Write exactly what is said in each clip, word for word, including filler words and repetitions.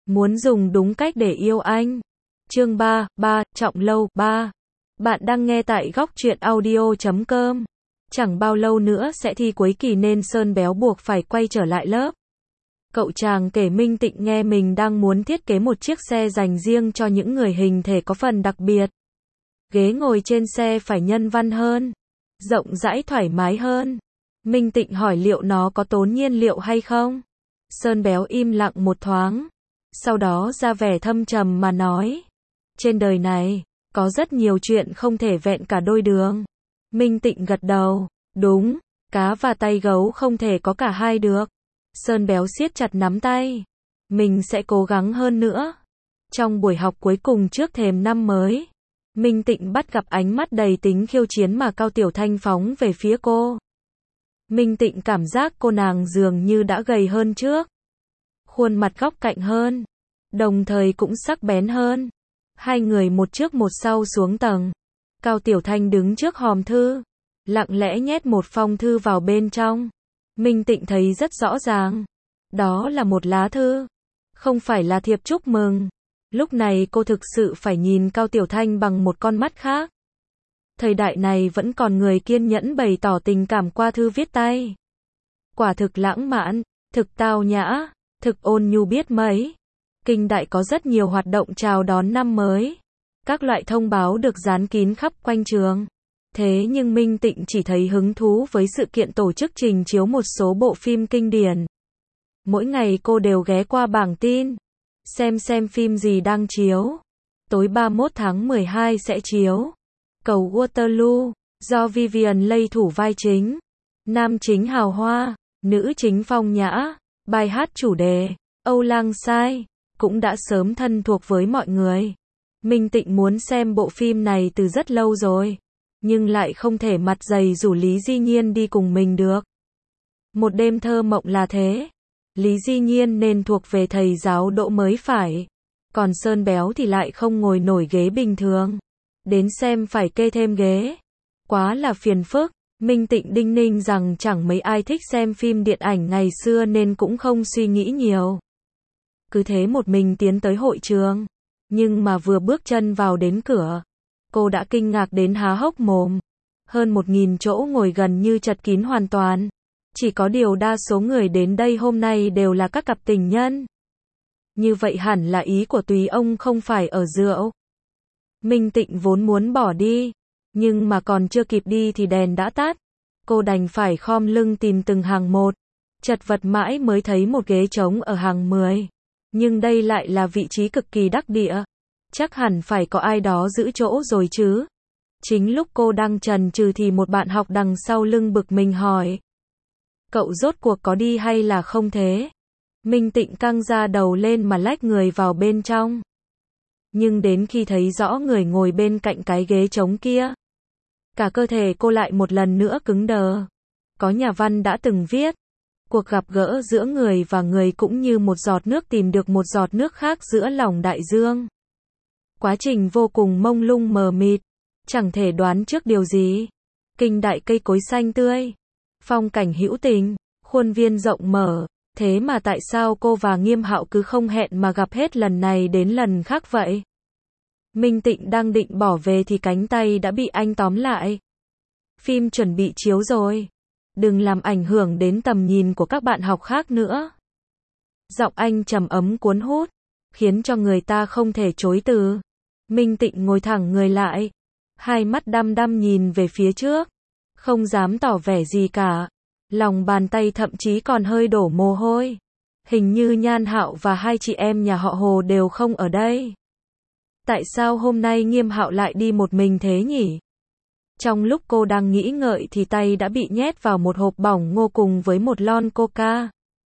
Muốn dùng đúng cách để yêu anh. Chương ba, ba, Trọng Lâu, ba. Bạn đang nghe tại góc truyện audio chấm com. Chẳng bao lâu nữa sẽ thi cuối kỳ nên Sơn Béo buộc phải quay trở lại lớp. Cậu chàng kể Minh Tịnh nghe mình đang muốn thiết kế một chiếc xe dành riêng cho những người hình thể có phần đặc biệt. Ghế ngồi trên xe phải nhân văn hơn, rộng rãi thoải mái hơn. Minh Tịnh hỏi liệu nó có tốn nhiên liệu hay không? Sơn Béo im lặng một thoáng, sau đó ra vẻ thâm trầm mà nói. Trên đời này, có rất nhiều chuyện không thể vẹn cả đôi đường. Minh Tịnh gật đầu, đúng, cá và tay gấu không thể có cả hai được. Sơn Béo siết chặt nắm tay. Mình sẽ cố gắng hơn nữa. Trong buổi học cuối cùng trước thềm năm mới, Minh Tịnh bắt gặp ánh mắt đầy tính khiêu chiến mà Cao Tiểu Thanh phóng về phía cô. Minh Tịnh cảm giác cô nàng dường như đã gầy hơn trước. Khuôn mặt góc cạnh hơn, đồng thời cũng sắc bén hơn. Hai người một trước một sau xuống tầng. Cao Tiểu Thanh đứng trước hòm thư, lặng lẽ nhét một phong thư vào bên trong. Minh Tịnh thấy rất rõ ràng, đó là một lá thư, không phải là thiệp chúc mừng. Lúc này cô thực sự phải nhìn Cao Tiểu Thanh bằng một con mắt khác. Thời đại này vẫn còn người kiên nhẫn bày tỏ tình cảm qua thư viết tay. Quả thực lãng mạn, thực tao nhã, thực ôn nhu biết mấy. Kinh đại có rất nhiều hoạt động chào đón năm mới. Các loại thông báo được dán kín khắp quanh trường. Thế nhưng Minh Tịnh chỉ thấy hứng thú với sự kiện tổ chức trình chiếu một số bộ phim kinh điển. Mỗi ngày cô đều ghé qua bảng tin, xem xem phim gì đang chiếu. Tối ba mươi mốt tháng mười hai sẽ chiếu Cầu Waterloo, do Vivian Leigh thủ vai chính. Nam chính hào hoa, nữ chính phong nhã. Bài hát chủ đề, Âu Lang Sai, cũng đã sớm thân thuộc với mọi người. Minh Tịnh muốn xem bộ phim này từ rất lâu rồi, nhưng lại không thể mặt dày rủ Lý Di Nhiên đi cùng mình được. Một đêm thơ mộng là thế. Lý Di Nhiên nên thuộc về thầy giáo Đỗ mới phải. Còn Sơn Béo thì lại không ngồi nổi ghế bình thường. Đến xem phải kê thêm ghế. Quá là phiền phức. Minh Tịnh đinh ninh rằng chẳng mấy ai thích xem phim điện ảnh ngày xưa nên cũng không suy nghĩ nhiều. Cứ thế một mình tiến tới hội trường. Nhưng mà vừa bước chân vào đến cửa, cô đã kinh ngạc đến há hốc mồm. Hơn một nghìn chỗ ngồi gần như chật kín hoàn toàn. Chỉ có điều đa số người đến đây hôm nay đều là các cặp tình nhân. Như vậy hẳn là ý của Tùy ông không phải ở rượu. Minh Tịnh vốn muốn bỏ đi, nhưng mà còn chưa kịp đi thì đèn đã tắt. Cô đành phải khom lưng tìm từng hàng một, chật vật mãi mới thấy một ghế trống ở hàng mười. Nhưng đây lại là vị trí cực kỳ đắc địa. Chắc hẳn phải có ai đó giữ chỗ rồi chứ. Chính lúc cô đang chần chừ thì một bạn học đằng sau lưng bực mình hỏi. Cậu rốt cuộc có đi hay là không thế? Minh Tịnh căng ra đầu lên mà lách người vào bên trong. Nhưng đến khi thấy rõ người ngồi bên cạnh cái ghế trống kia, cả cơ thể cô lại một lần nữa cứng đờ. Có nhà văn đã từng viết, cuộc gặp gỡ giữa người và người cũng như một giọt nước tìm được một giọt nước khác giữa lòng đại dương. Quá trình vô cùng mông lung mờ mịt, chẳng thể đoán trước điều gì. Kinh đại cây cối xanh tươi, phong cảnh hữu tình, khuôn viên rộng mở. Thế mà tại sao cô và Nghiêm Hạo cứ không hẹn mà gặp hết lần này đến lần khác vậy? Minh Tịnh đang định bỏ về thì cánh tay đã bị anh tóm lại. Phim chuẩn bị chiếu rồi. Đừng làm ảnh hưởng đến tầm nhìn của các bạn học khác nữa. Giọng anh trầm ấm cuốn hút, khiến cho người ta không thể chối từ. Minh Tịnh ngồi thẳng người lại, hai mắt đăm đăm nhìn về phía trước, không dám tỏ vẻ gì cả. Lòng bàn tay thậm chí còn hơi đổ mồ hôi. Hình như Nhan Hạo và hai chị em nhà họ Hồ đều không ở đây. Tại sao hôm nay Nghiêm Hạo lại đi một mình thế nhỉ? Trong lúc cô đang nghĩ ngợi thì tay đã bị nhét vào một hộp bỏng ngô cùng với một lon coca.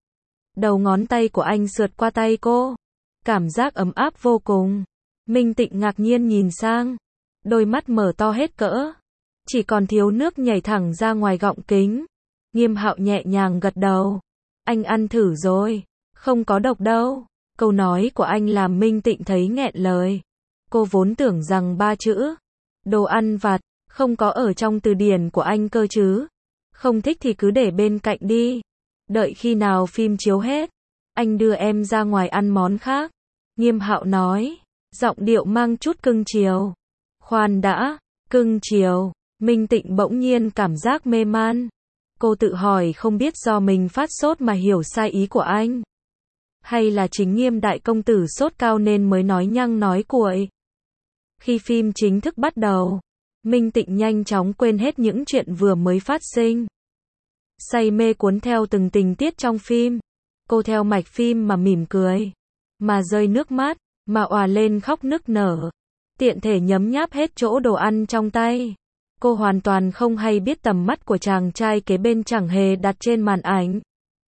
Đầu ngón tay của anh sượt qua tay cô. Cảm giác ấm áp vô cùng. Minh Tịnh ngạc nhiên nhìn sang. Đôi mắt mở to hết cỡ. Chỉ còn thiếu nước nhảy thẳng ra ngoài gọng kính. Nghiêm Hạo nhẹ nhàng gật đầu. Anh ăn thử rồi. Không có độc đâu. Câu nói của anh làm Minh Tịnh thấy nghẹn lời. Cô vốn tưởng rằng ba chữ đồ ăn vặt không có ở trong từ điển của anh cơ chứ. Không thích thì cứ để bên cạnh đi. Đợi khi nào phim chiếu hết, anh đưa em ra ngoài ăn món khác. Nghiêm Hạo nói, giọng điệu mang chút cưng chiều. Khoan đã, cưng chiều. Minh Tịnh bỗng nhiên cảm giác mê man. Cô tự hỏi không biết do mình phát sốt mà hiểu sai ý của anh. Hay là chính Nghiêm đại công tử sốt cao nên mới nói nhăng nói cuội. Khi phim chính thức bắt đầu, Minh Tịnh nhanh chóng quên hết những chuyện vừa mới phát sinh. Say mê cuốn theo từng tình tiết trong phim. Cô theo mạch phim mà mỉm cười, mà rơi nước mắt, mà òa lên khóc nức nở. Tiện thể nhấm nháp hết chỗ đồ ăn trong tay. Cô hoàn toàn không hay biết tầm mắt của chàng trai kế bên chẳng hề đặt trên màn ảnh,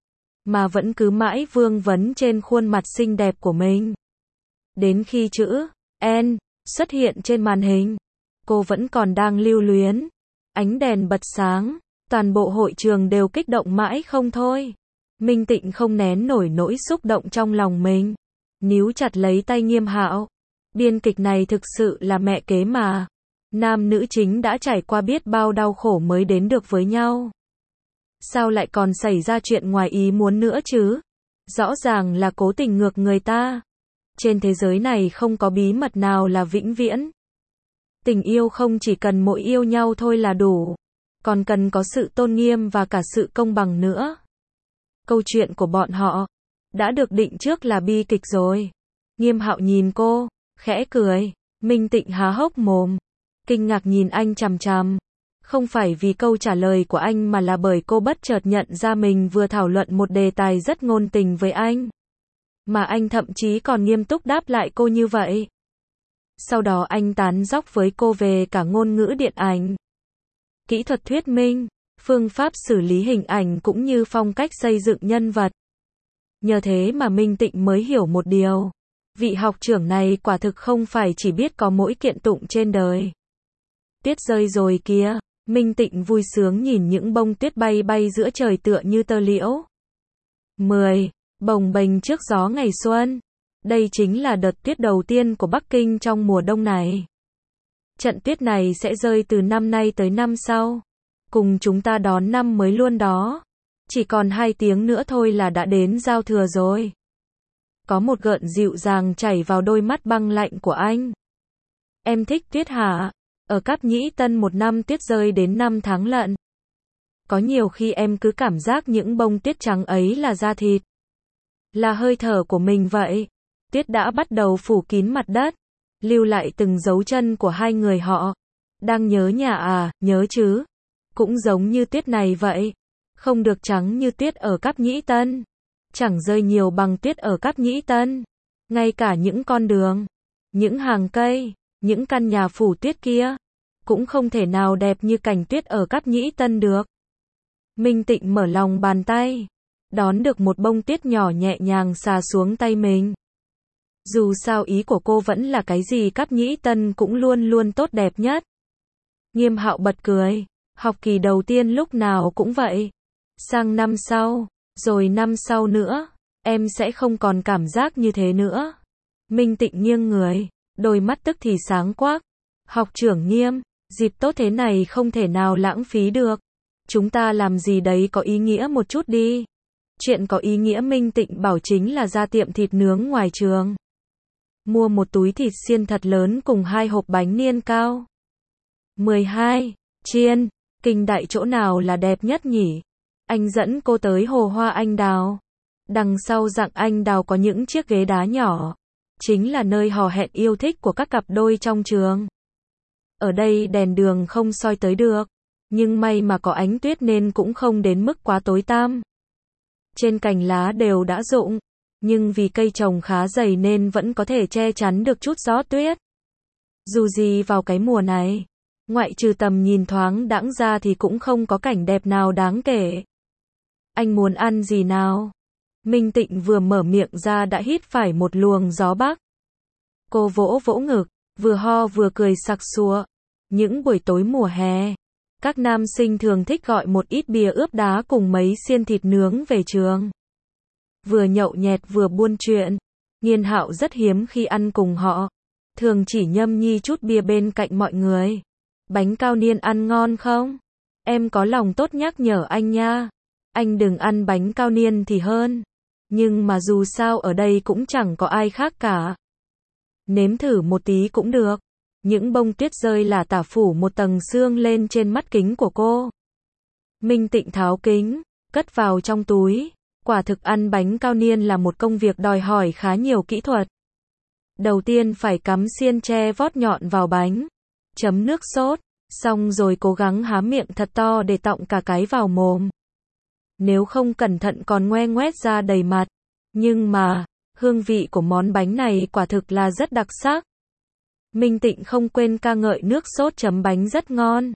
mà vẫn cứ mãi vương vấn trên khuôn mặt xinh đẹp của mình. Đến khi chữ N xuất hiện trên màn hình, cô vẫn còn đang lưu luyến. Ánh đèn bật sáng, toàn bộ hội trường đều kích động mãi không thôi. Minh Tịnh không nén nổi nỗi xúc động trong lòng mình, níu chặt lấy tay Nghiêm Hạo. Biên kịch này thực sự là mẹ kế mà. Nam nữ chính đã trải qua biết bao đau khổ mới đến được với nhau. Sao lại còn xảy ra chuyện ngoài ý muốn nữa chứ? Rõ ràng là cố tình ngược người ta. Trên thế giới này không có bí mật nào là vĩnh viễn. Tình yêu không chỉ cần mỗi yêu nhau thôi là đủ, còn cần có sự tôn nghiêm và cả sự công bằng nữa. Câu chuyện của bọn họ đã được định trước là bi kịch rồi. Nghiêm Hạo nhìn cô, khẽ cười. Minh Tịnh há hốc mồm, kinh ngạc nhìn anh chằm chằm. Không phải vì câu trả lời của anh mà là bởi cô bất chợt nhận ra mình vừa thảo luận một đề tài rất ngôn tình với anh, mà anh thậm chí còn nghiêm túc đáp lại cô như vậy. Sau đó anh tán dóc với cô về cả ngôn ngữ điện ảnh, kỹ thuật thuyết minh, phương pháp xử lý hình ảnh cũng như phong cách xây dựng nhân vật. Nhờ thế mà Minh Tịnh mới hiểu một điều. Vị học trưởng này quả thực không phải chỉ biết có mỗi kiện tụng trên đời. Tuyết rơi rồi kìa. Minh Tịnh vui sướng nhìn những bông tuyết bay bay giữa trời tựa như tơ liễu. mười. Bồng bềnh trước gió ngày xuân. Đây chính là đợt tuyết đầu tiên của Bắc Kinh trong mùa đông này. Trận tuyết này sẽ rơi từ năm nay tới năm sau. Cùng chúng ta đón năm mới luôn đó. Chỉ còn hai tiếng nữa thôi là đã đến giao thừa rồi. Có một gợn dịu dàng chảy vào đôi mắt băng lạnh của anh. Em thích tuyết hả? Ở Cáp Nhĩ Tân một năm tuyết rơi đến năm tháng lận. Có nhiều khi em cứ cảm giác những bông tuyết trắng ấy là da thịt, là hơi thở của mình vậy. Tuyết đã bắt đầu phủ kín mặt đất, lưu lại từng dấu chân của hai người họ. Đang nhớ nhà à? Nhớ chứ. Cũng giống như tuyết này vậy. Không được trắng như tuyết ở Cáp Nhĩ Tân. Chẳng rơi nhiều bằng tuyết ở Cáp Nhĩ Tân. Ngay cả những con đường, những hàng cây, những căn nhà phủ tuyết kia, cũng không thể nào đẹp như cảnh tuyết ở Cáp Nhĩ Tân được. Minh Tịnh mở lòng bàn tay, đón được một bông tuyết nhỏ nhẹ nhàng xà xuống tay mình. Dù sao ý của cô vẫn là cái gì Cáp Nhĩ Tân cũng luôn luôn tốt đẹp nhất. Nghiêm Hạo bật cười, học kỳ đầu tiên lúc nào cũng vậy. Sang năm sau, rồi năm sau nữa, em sẽ không còn cảm giác như thế nữa. Minh Tịnh nghiêng người, đôi mắt tức thì sáng quắc. Học trưởng Nghiêm, dịp tốt thế này không thể nào lãng phí được. Chúng ta làm gì đấy có ý nghĩa một chút đi. Chuyện có ý nghĩa Minh Tịnh bảo chính là ra tiệm thịt nướng ngoài trường. Mua một túi thịt xiên thật lớn cùng hai hộp bánh niên cao. mười hai. Chiên, kinh đại chỗ nào là đẹp nhất nhỉ? Anh dẫn cô tới hồ hoa anh đào. Đằng sau rặng anh đào có những chiếc ghế đá nhỏ. Chính là nơi hò hẹn yêu thích của các cặp đôi trong trường. Ở đây đèn đường không soi tới được. Nhưng may mà có ánh tuyết nên cũng không đến mức quá tối tăm. Trên cành lá đều đã rụng. Nhưng vì cây trồng khá dày nên vẫn có thể che chắn được chút gió tuyết. Dù gì vào cái mùa này, ngoại trừ tầm nhìn thoáng đãng ra thì cũng không có cảnh đẹp nào đáng kể. Anh muốn ăn gì nào? Minh Tịnh vừa mở miệng ra đã hít phải một luồng gió bắc. Cô vỗ vỗ ngực, vừa ho vừa cười sặc sụa. Những buổi tối mùa hè, các nam sinh thường thích gọi một ít bia ướp đá cùng mấy xiên thịt nướng về trường. Vừa nhậu nhẹt vừa buôn chuyện. Nghiên Hạo rất hiếm khi ăn cùng họ. Thường chỉ nhâm nhi chút bia bên cạnh mọi người. Bánh cao niên ăn ngon không? Em có lòng tốt nhắc nhở anh nha. Anh đừng ăn bánh cao niên thì hơn. Nhưng mà dù sao ở đây cũng chẳng có ai khác cả. Nếm thử một tí cũng được. Những bông tuyết rơi là tả phủ một tầng sương lên trên mắt kính của cô. Minh Tịnh tháo kính, cất vào trong túi. Quả thực ăn bánh cao niên là một công việc đòi hỏi khá nhiều kỹ thuật. Đầu tiên phải cắm xiên tre vót nhọn vào bánh, chấm nước sốt, xong rồi cố gắng há miệng thật to để tọng cả cái vào mồm. Nếu không cẩn thận còn ngoe ngoét ra đầy mặt. Nhưng mà, hương vị của món bánh này quả thực là rất đặc sắc. Minh Tịnh không quên ca ngợi nước sốt chấm bánh rất ngon.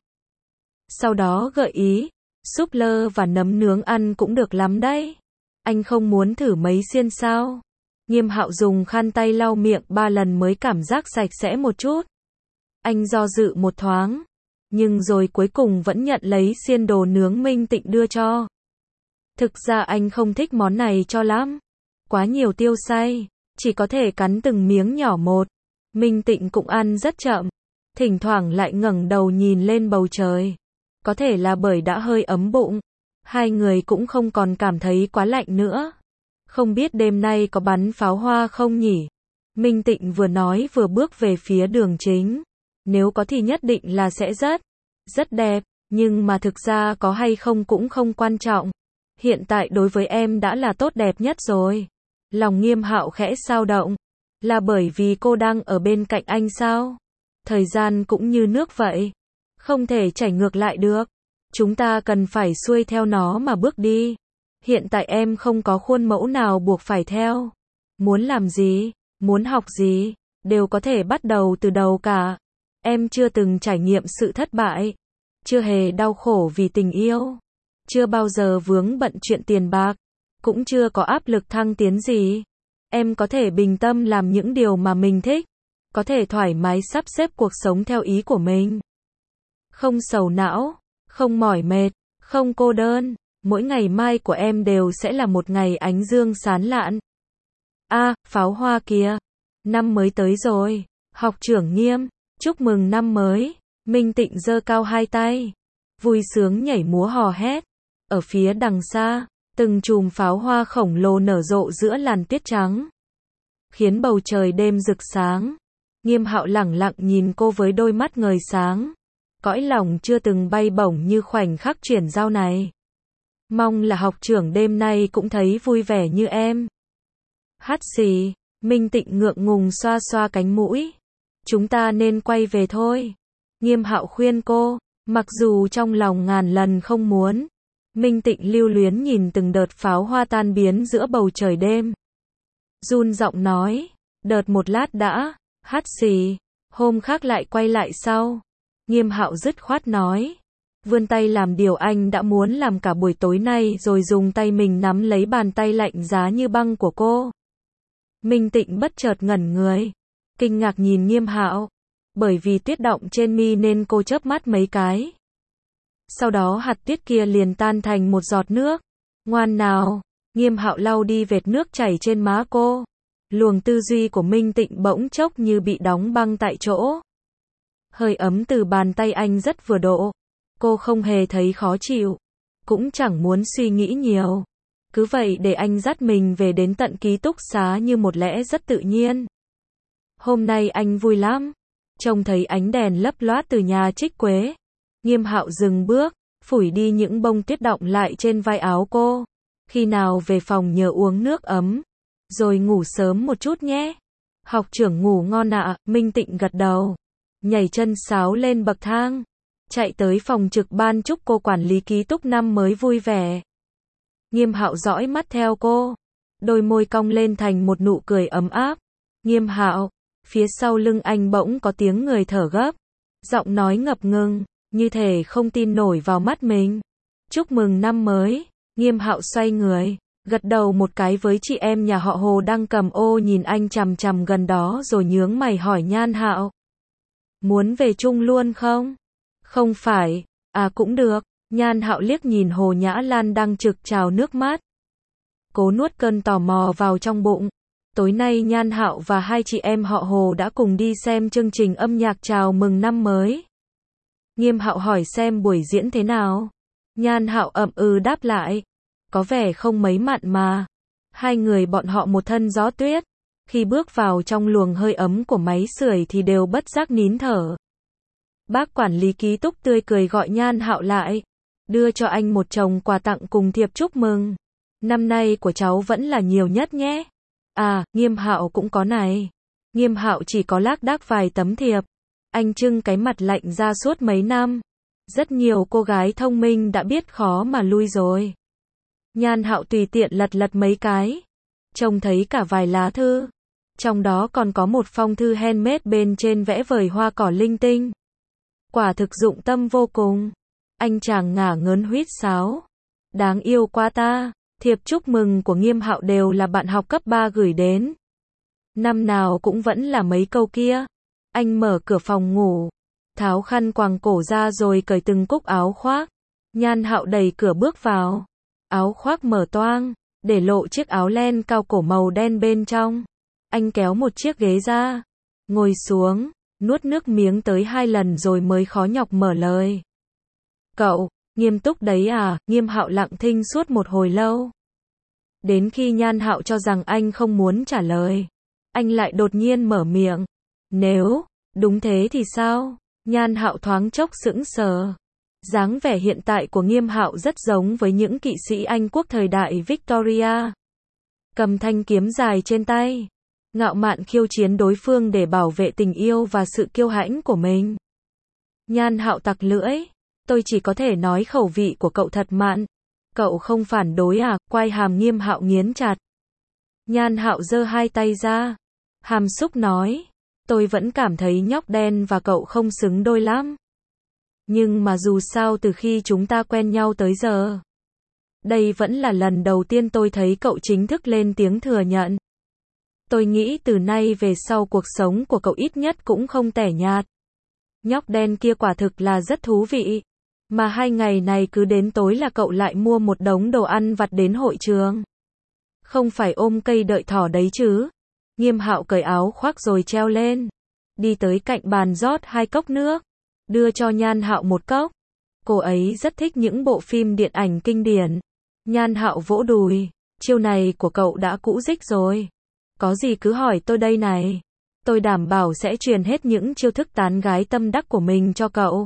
Sau đó gợi ý, súp lơ và nấm nướng ăn cũng được lắm đấy. Anh không muốn thử mấy xiên sao? Nghiêm Hạo dùng khăn tay lau miệng ba lần mới cảm giác sạch sẽ một chút. Anh do dự một thoáng, nhưng rồi cuối cùng vẫn nhận lấy xiên đồ nướng Minh Tịnh đưa cho. Thực ra anh không thích món này cho lắm. Quá nhiều tiêu xay, chỉ có thể cắn từng miếng nhỏ một. Minh Tịnh cũng ăn rất chậm, thỉnh thoảng lại ngẩng đầu nhìn lên bầu trời. Có thể là bởi đã hơi ấm bụng, hai người cũng không còn cảm thấy quá lạnh nữa. Không biết đêm nay có bắn pháo hoa không nhỉ? Minh Tịnh vừa nói vừa bước về phía đường chính. Nếu có thì nhất định là sẽ rất, rất đẹp, nhưng mà thực ra có hay không cũng không quan trọng. Hiện tại đối với em đã là tốt đẹp nhất rồi. Lòng Nghiêm Hạo khẽ xao động. Là bởi vì cô đang ở bên cạnh anh sao? Thời gian cũng như nước vậy. Không thể chảy ngược lại được. Chúng ta cần phải xuôi theo nó mà bước đi. Hiện tại em không có khuôn mẫu nào buộc phải theo. Muốn làm gì, muốn học gì, đều có thể bắt đầu từ đầu cả. Em chưa từng trải nghiệm sự thất bại. Chưa hề đau khổ vì tình yêu. Chưa bao giờ vướng bận chuyện tiền bạc. Cũng chưa có áp lực thăng tiến gì. Em có thể bình tâm làm những điều mà mình thích. Có thể thoải mái sắp xếp cuộc sống theo ý của mình. Không sầu não, không mỏi mệt, không cô đơn. Mỗi ngày mai của em đều sẽ là một ngày ánh dương sáng lạn. A, à, pháo hoa kìa. Năm mới tới rồi. Học trưởng Nghiêm, chúc mừng năm mới. Minh Tịnh giơ cao hai tay. Vui sướng nhảy múa hò hét. Ở phía đằng xa, từng chùm pháo hoa khổng lồ nở rộ giữa làn tuyết trắng. Khiến bầu trời đêm rực sáng. Nghiêm Hạo lẳng lặng nhìn cô với đôi mắt ngời sáng. Cõi lòng chưa từng bay bổng như khoảnh khắc chuyển giao này. Mong là học trưởng đêm nay cũng thấy vui vẻ như em. Hát xì, Minh Tịnh ngượng ngùng xoa xoa cánh mũi. Chúng ta nên quay về thôi. Nghiêm Hạo khuyên cô, mặc dù trong lòng ngàn lần không muốn. Minh Tịnh lưu luyến nhìn từng đợt pháo hoa tan biến giữa bầu trời đêm. Run giọng nói, đợt một lát đã, hát xì, hôm khác lại quay lại sau. Nghiêm Hạo dứt khoát nói, vươn tay làm điều anh đã muốn làm cả buổi tối nay rồi dùng tay mình nắm lấy bàn tay lạnh giá như băng của cô. Minh Tịnh bất chợt ngẩn người, kinh ngạc nhìn Nghiêm Hạo, bởi vì tuyết động trên mi nên cô chớp mắt mấy cái. Sau đó hạt tuyết kia liền tan thành một giọt nước. Ngoan nào, Nghiêm Hạo lau đi vệt nước chảy trên má cô. Luồng tư duy của Minh Tịnh bỗng chốc như bị đóng băng tại chỗ. Hơi ấm từ bàn tay anh rất vừa độ. Cô không hề thấy khó chịu. Cũng chẳng muốn suy nghĩ nhiều. Cứ vậy để anh dắt mình về đến tận ký túc xá như một lẽ rất tự nhiên. Hôm nay anh vui lắm. Trông thấy ánh đèn lấp loát từ nhà Trích Quế. Nghiêm Hạo dừng bước, phủi đi những bông tuyết đọng lại trên vai áo cô. Khi nào về phòng nhớ uống nước ấm. Rồi ngủ sớm một chút nhé. Học trưởng ngủ ngon ạ, Minh Tịnh gật đầu. Nhảy chân sáo lên bậc thang. Chạy tới phòng trực ban chúc cô quản lý ký túc năm mới vui vẻ. Nghiêm Hạo dõi mắt theo cô. Đôi môi cong lên thành một nụ cười ấm áp. Nghiêm Hạo, phía sau lưng anh bỗng có tiếng người thở gấp. Giọng nói ngập ngừng, như thể không tin nổi vào mắt mình. Chúc mừng năm mới. Nghiêm Hạo xoay người, gật đầu một cái với chị em nhà họ Hồ đang cầm ô nhìn anh chằm chằm gần đó rồi nhướng mày hỏi Nhan Hạo. Muốn về chung luôn không? Không phải, à cũng được. Nhan Hạo liếc nhìn Hồ Nhã Lan đang trực trào nước mắt. Cố nuốt cơn tò mò vào trong bụng. Tối nay Nhan Hạo và hai chị em họ Hồ đã cùng đi xem chương trình âm nhạc chào mừng năm mới. Nghiêm Hạo hỏi xem buổi diễn thế nào. Nhan Hạo ậm ừ đáp lại. Có vẻ không mấy mặn mà. Hai người bọn họ một thân gió tuyết. Khi bước vào trong luồng hơi ấm của máy sưởi thì đều bất giác nín thở. Bác quản lý ký túc tươi cười gọi Nhan Hạo lại. Đưa cho anh một chồng quà tặng cùng thiệp chúc mừng. Năm nay của cháu vẫn là nhiều nhất nhé. À, Nghiêm Hạo cũng có này. Nghiêm Hạo chỉ có lác đác vài tấm thiệp. Anh trưng cái mặt lạnh ra suốt mấy năm. Rất nhiều cô gái thông minh đã biết khó mà lui rồi. Nhan Hạo tùy tiện lật lật mấy cái. Trông thấy cả vài lá thư. Trong đó còn có một phong thư handmade bên trên vẽ vời hoa cỏ linh tinh. Quả thực dụng tâm vô cùng. Anh chàng ngả ngớn huýt sáo. Đáng yêu quá ta. Thiệp chúc mừng của Nghiêm Hạo đều là bạn học cấp ba gửi đến. Năm nào cũng vẫn là mấy câu kia. Anh mở cửa phòng ngủ. Tháo khăn quàng cổ ra rồi cởi từng cúc áo khoác. Nhan Hạo đẩy cửa bước vào. Áo khoác mở toang. Để lộ chiếc áo len cao cổ màu đen bên trong. Anh kéo một chiếc ghế ra. Ngồi xuống. Nuốt nước miếng tới hai lần rồi mới khó nhọc mở lời. Cậu, nghiêm túc đấy à? Nghiêm Hạo lặng thinh suốt một hồi lâu. Đến khi Nhan Hạo cho rằng anh không muốn trả lời, anh lại đột nhiên mở miệng. Nếu, đúng thế thì sao? Nhan Hạo thoáng chốc sững sờ. Dáng vẻ hiện tại của Nghiêm Hạo rất giống với những kỵ sĩ Anh quốc thời đại Victoria. Cầm thanh kiếm dài trên tay. Ngạo mạn khiêu chiến đối phương để bảo vệ tình yêu và sự kiêu hãnh của mình. Nhan Hạo tặc lưỡi. Tôi chỉ có thể nói khẩu vị của cậu thật mặn. Cậu không phản đối à? Quai hàm Nghiêm Hạo nghiến chặt. Nhan Hạo giơ hai tay ra. Hàm xúc nói. Tôi vẫn cảm thấy nhóc đen và cậu không xứng đôi lắm. Nhưng mà dù sao từ khi chúng ta quen nhau tới giờ. Đây vẫn là lần đầu tiên tôi thấy cậu chính thức lên tiếng thừa nhận. Tôi nghĩ từ nay về sau cuộc sống của cậu ít nhất cũng không tẻ nhạt. Nhóc đen kia quả thực là rất thú vị. Mà hai ngày này cứ đến tối là cậu lại mua một đống đồ ăn vặt đến hội trường. Không phải ôm cây đợi thỏ đấy chứ. Nghiêm Hạo cởi áo khoác rồi treo lên. Đi tới cạnh bàn rót hai cốc nước. Đưa cho Nhan Hạo một cốc. Cô ấy rất thích những bộ phim điện ảnh kinh điển. Nhan Hạo vỗ đùi. Chiêu này của cậu đã cũ rích rồi. Có gì cứ hỏi tôi đây này. Tôi đảm bảo sẽ truyền hết những chiêu thức tán gái tâm đắc của mình cho cậu.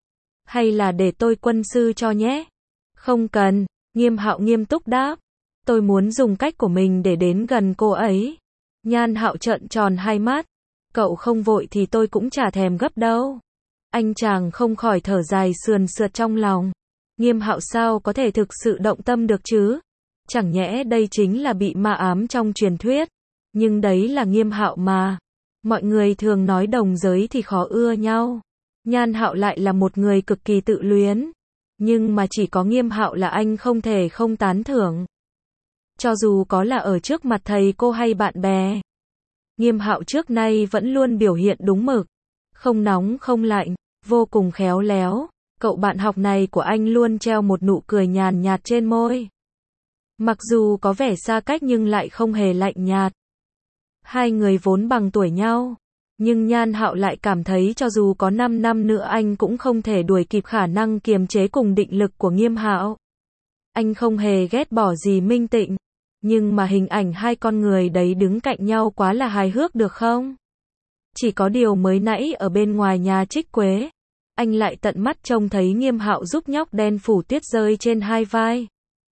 Hay là để tôi quân sư cho nhé? Không cần, Nghiêm Hạo nghiêm túc đáp. Tôi muốn dùng cách của mình để đến gần cô ấy. Nhan Hạo trợn tròn hai mắt. Cậu không vội thì tôi cũng chả thèm gấp đâu. Anh chàng không khỏi thở dài sườn sượt trong lòng. Nghiêm Hạo sao có thể thực sự động tâm được chứ? Chẳng nhẽ đây chính là bị ma ám trong truyền thuyết. Nhưng đấy là Nghiêm Hạo mà. Mọi người thường nói đồng giới thì khó ưa nhau. Nhan Hạo lại là một người cực kỳ tự luyến. Nhưng mà chỉ có Nghiêm Hạo là anh không thể không tán thưởng. Cho dù có là ở trước mặt thầy cô hay bạn bè. Nghiêm Hạo trước nay vẫn luôn biểu hiện đúng mực. Không nóng không lạnh, vô cùng khéo léo. Cậu bạn học này của anh luôn treo một nụ cười nhàn nhạt trên môi. Mặc dù có vẻ xa cách nhưng lại không hề lạnh nhạt. Hai người vốn bằng tuổi nhau. Nhưng Nhan Hạo lại cảm thấy cho dù có năm năm nữa anh cũng không thể đuổi kịp khả năng kiềm chế cùng định lực của Nghiêm Hạo. Anh không hề ghét bỏ gì Minh Tịnh. Nhưng mà hình ảnh hai con người đấy đứng cạnh nhau quá là hài hước được không? Chỉ có điều mới nãy ở bên ngoài nhà Trích Quế. Anh lại tận mắt trông thấy Nghiêm Hạo giúp nhóc đen phủ tuyết rơi trên hai vai.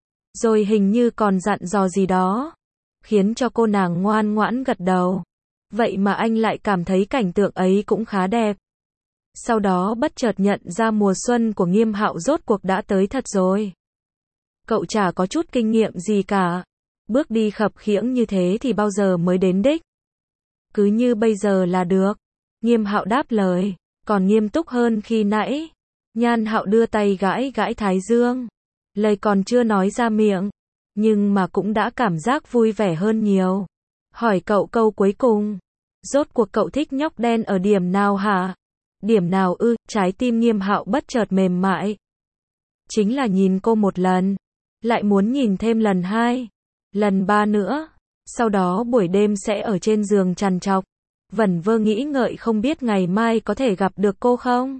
Rồi hình như còn dặn dò gì đó. Khiến cho cô nàng ngoan ngoãn gật đầu. Vậy mà anh lại cảm thấy cảnh tượng ấy cũng khá đẹp. Sau đó bất chợt nhận ra mùa xuân của Nghiêm Hạo rốt cuộc đã tới thật rồi. Cậu chả có chút kinh nghiệm gì cả. Bước đi khập khiễng như thế thì bao giờ mới đến đích? Cứ như bây giờ là được. Nghiêm Hạo đáp lời, còn nghiêm túc hơn khi nãy. Nhan Hạo đưa tay gãi gãi thái dương. Lời còn chưa nói ra miệng. Nhưng mà cũng đã cảm giác vui vẻ hơn nhiều. Hỏi cậu câu cuối cùng. Rốt cuộc cậu thích nhóc đen ở điểm nào hả? Điểm nào ư? Trái tim Nghiêm Hạo bất chợt mềm mại. Chính là nhìn cô một lần. Lại muốn nhìn thêm lần hai. Lần ba nữa. Sau đó buổi đêm sẽ ở trên giường trằn trọc. Vẩn vơ nghĩ ngợi không biết ngày mai có thể gặp được cô không?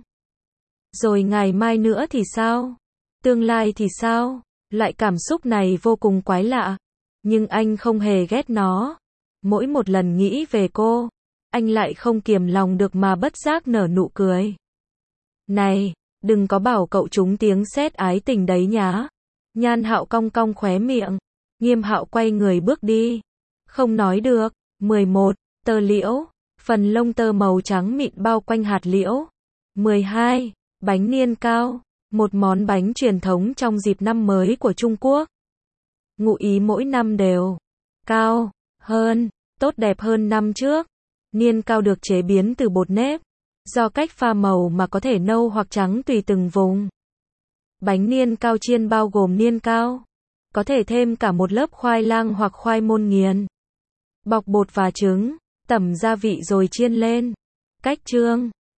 Rồi ngày mai nữa thì sao? Tương lai thì sao? Loại cảm xúc này vô cùng quái lạ. Nhưng anh không hề ghét nó. Mỗi một lần nghĩ về cô, anh lại không kiềm lòng được mà bất giác nở nụ cười. Này, đừng có bảo cậu trúng tiếng sét ái tình đấy nhá. Nhan Hạo cong cong khóe miệng. Nghiêm Hạo quay người bước đi. Không nói được. mười một. Tơ liễu. Phần lông tơ màu trắng mịn bao quanh hạt liễu. mười hai. Bánh niên cao. Một món bánh truyền thống trong dịp năm mới của Trung Quốc. Ngụ ý mỗi năm đều cao hơn, tốt đẹp hơn năm trước. Niên cao được chế biến từ bột nếp, do cách pha màu mà có thể nâu hoặc trắng tùy từng vùng. Bánh niên cao chiên bao gồm niên cao, có thể thêm cả một lớp khoai lang hoặc khoai môn nghiền. Bọc bột và trứng, tẩm gia vị rồi chiên lên. Cách chương.